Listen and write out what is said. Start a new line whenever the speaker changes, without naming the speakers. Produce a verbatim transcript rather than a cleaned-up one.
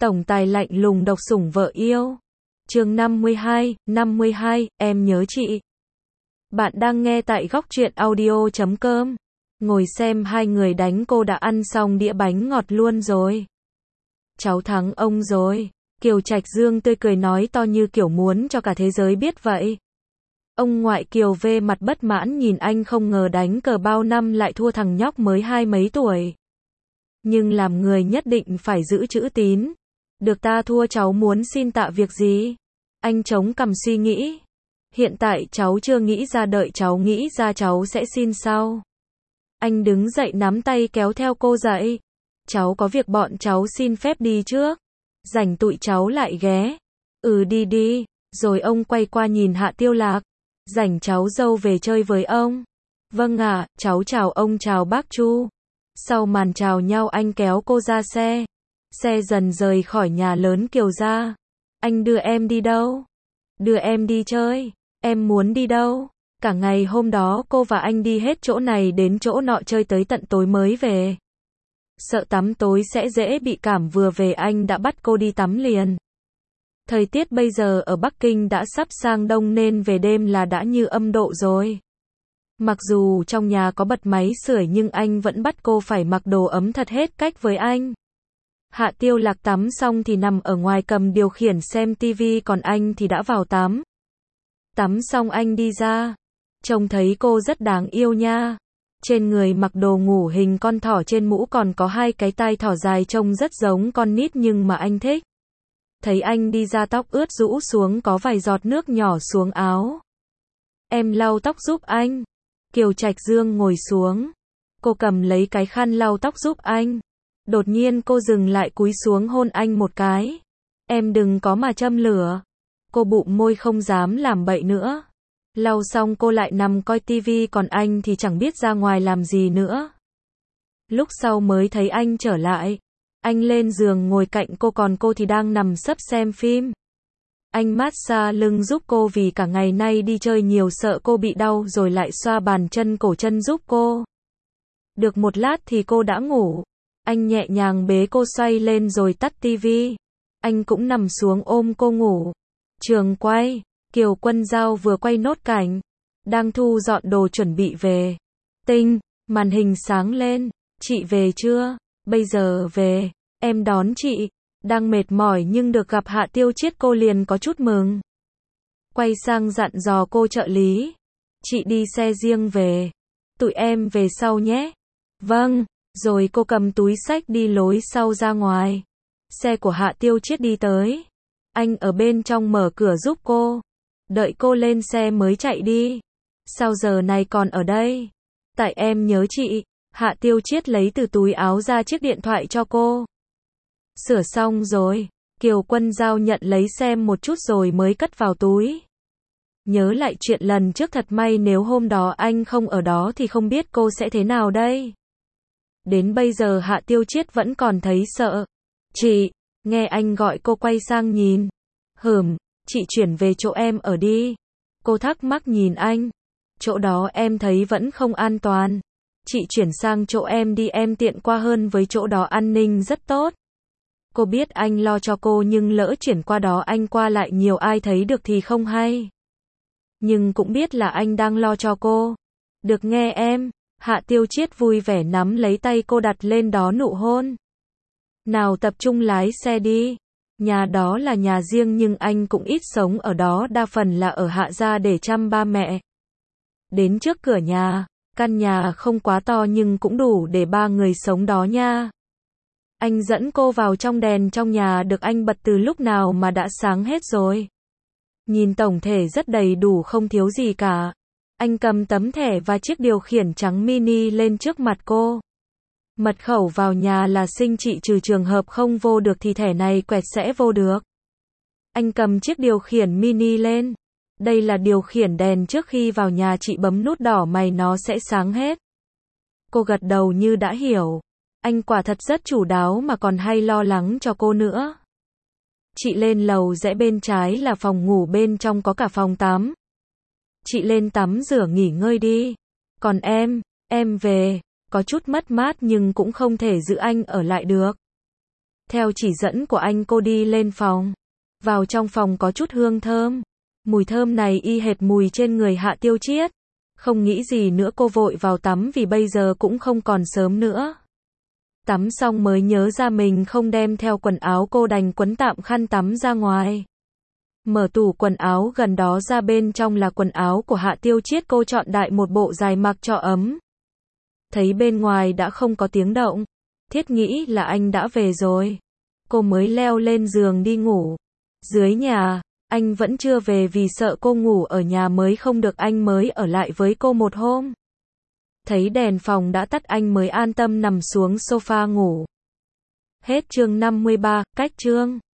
Tổng tài lạnh lùng độc sủng vợ yêu. Chương năm mươi hai, năm mươi hai, em nhớ chị. Bạn đang nghe tại góc truyện audio chấm com. Ngồi xem hai người đánh cô đã ăn xong đĩa bánh ngọt luôn rồi. Cháu thắng ông rồi. Kiều Trạch Dương tươi cười nói to như kiểu muốn cho cả thế giới biết vậy. Ông ngoại Kiều về mặt bất mãn nhìn anh không ngờ đánh cờ bao năm lại thua thằng nhóc mới hai mấy tuổi. Nhưng làm người nhất định phải giữ chữ tín. Được ta thua cháu muốn xin tạ việc gì? Anh chống cằm suy nghĩ. Hiện tại cháu chưa nghĩ ra, đợi cháu nghĩ ra cháu sẽ xin sau. Anh đứng dậy nắm tay kéo theo cô dậy. Cháu có việc bọn cháu xin phép đi trước. Rảnh tụi cháu lại ghé. Ừ đi đi. Rồi ông quay qua nhìn Hạ Tiêu Lạc. Rảnh cháu dâu về chơi với ông. Vâng ạ, cháu chào ông chào bác Chu. Sau màn chào nhau anh kéo cô ra xe. Xe dần rời khỏi nhà lớn Kiều gia. Anh đưa em đi đâu? Đưa em đi chơi. Em muốn đi đâu? Cả ngày hôm đó cô và anh đi hết chỗ này đến chỗ nọ chơi tới tận tối mới về. Sợ tắm tối sẽ dễ bị cảm, vừa về anh đã bắt cô đi tắm liền. Thời tiết bây giờ ở Bắc Kinh đã sắp sang đông nên về đêm là đã như âm độ rồi. Mặc dù trong nhà có bật máy sưởi nhưng anh vẫn bắt cô phải mặc đồ ấm thật hết cách với anh. Hạ Tiêu Lạc tắm xong thì nằm ở ngoài cầm điều khiển xem tivi, còn anh thì đã vào tắm. Tắm xong anh đi ra. Trông thấy cô rất đáng yêu nha. Trên người mặc đồ ngủ hình con thỏ, trên mũ còn có hai cái tai thỏ dài trông rất giống con nít nhưng mà anh thích. Thấy anh đi ra tóc ướt rũ xuống, có vài giọt nước nhỏ xuống áo. Em lau tóc giúp anh. Kiều Trạch Dương ngồi xuống. Cô cầm lấy cái khăn lau tóc giúp anh. Đột nhiên cô dừng lại cúi xuống hôn anh một cái. Em đừng có mà châm lửa. Cô bụm môi không dám làm bậy nữa. Lau xong cô lại nằm coi tivi, còn anh thì chẳng biết ra ngoài làm gì nữa. Lúc sau mới thấy anh trở lại. Anh lên giường ngồi cạnh cô, còn cô thì đang nằm sấp xem phim. Anh massage lưng giúp cô vì cả ngày nay đi chơi nhiều sợ cô bị đau, rồi lại xoa bàn chân cổ chân giúp cô. Được một lát thì cô đã ngủ. Anh nhẹ nhàng bế cô xoay lên rồi tắt tivi. Anh cũng nằm xuống ôm cô ngủ. Trường quay, Kiều Quân Giao vừa quay nốt cảnh. Đang thu dọn đồ chuẩn bị về. Tinh, màn hình sáng lên. Chị về chưa? Bây giờ về, em đón chị. Đang mệt mỏi nhưng được gặp Hạ Tiêu Chiết cô liền có chút mừng. Quay sang dặn dò cô trợ lý. Chị đi xe riêng về. Tụi em về sau nhé. Vâng. Rồi cô cầm túi xách đi lối sau ra ngoài. Xe của Hạ Tiêu Chiết đi tới. Anh ở bên trong mở cửa giúp cô. Đợi cô lên xe mới chạy đi. Sao giờ này còn ở đây? Tại em nhớ chị. Hạ Tiêu Chiết lấy từ túi áo ra chiếc điện thoại cho cô. Sửa xong rồi. Kiều Quân Giao nhận lấy xem một chút rồi mới cất vào túi. Nhớ lại chuyện lần trước, thật may nếu hôm đó anh không ở đó thì không biết cô sẽ thế nào đây. Đến bây giờ Hạ Tiêu Chiết vẫn còn thấy sợ. Chị, nghe anh gọi cô quay sang nhìn. Hửm, chị chuyển về chỗ em ở đi. Cô thắc mắc nhìn anh. Chỗ đó em thấy vẫn không an toàn. Chị chuyển sang chỗ em đi, em tiện qua hơn, với chỗ đó an ninh rất tốt. Cô biết anh lo cho cô nhưng lỡ chuyển qua đó anh qua lại nhiều ai thấy được thì không hay. Nhưng cũng biết là anh đang lo cho cô. Được nghe em. Hạ Tiêu Chiết vui vẻ nắm lấy tay cô đặt lên đó nụ hôn. Nào tập trung lái xe đi. Nhà đó là nhà riêng nhưng anh cũng ít sống ở đó, đa phần là ở Hạ gia để chăm ba mẹ. Đến trước cửa nhà, căn nhà không quá to nhưng cũng đủ để ba người sống đó nha. Anh dẫn cô vào trong, đèn trong nhà được anh bật từ lúc nào mà đã sáng hết rồi. Nhìn tổng thể rất đầy đủ, không thiếu gì cả. Anh cầm tấm thẻ và chiếc điều khiển trắng mini lên trước mặt cô. Mật khẩu vào nhà là sinh chị, trừ trường hợp không vô được thì thẻ này quẹt sẽ vô được. Anh cầm chiếc điều khiển mini lên. Đây là điều khiển đèn, trước khi vào nhà chị bấm nút đỏ mày nó sẽ sáng hết. Cô gật đầu như đã hiểu. Anh quả thật rất chu đáo mà còn hay lo lắng cho cô nữa. Chị lên lầu, rẽ bên trái là phòng ngủ, bên trong có cả phòng tắm. Chị lên tắm rửa nghỉ ngơi đi. Còn em, em về. Có chút mất mát nhưng cũng không thể giữ anh ở lại được. Theo chỉ dẫn của anh cô đi lên phòng. Vào trong phòng có chút hương thơm. Mùi thơm này y hệt mùi trên người Hạ Tiêu Chiết. Không nghĩ gì nữa cô vội vào tắm vì bây giờ cũng không còn sớm nữa. Tắm xong mới nhớ ra mình không đem theo quần áo, cô đành quấn tạm khăn tắm ra ngoài. Mở tủ quần áo gần đó ra, bên trong là quần áo của Hạ Tiêu Chiết, cô chọn đại một bộ dài mặc cho ấm. Thấy bên ngoài đã không có tiếng động, Thiết nghĩ là anh đã về rồi. Cô mới leo lên giường đi ngủ. Dưới nhà, anh vẫn chưa về vì sợ cô ngủ ở nhà mới không được, anh mới ở lại với cô một hôm. Thấy đèn phòng đã tắt anh mới an tâm nằm xuống sofa ngủ. Hết chương năm mươi ba, cách chương.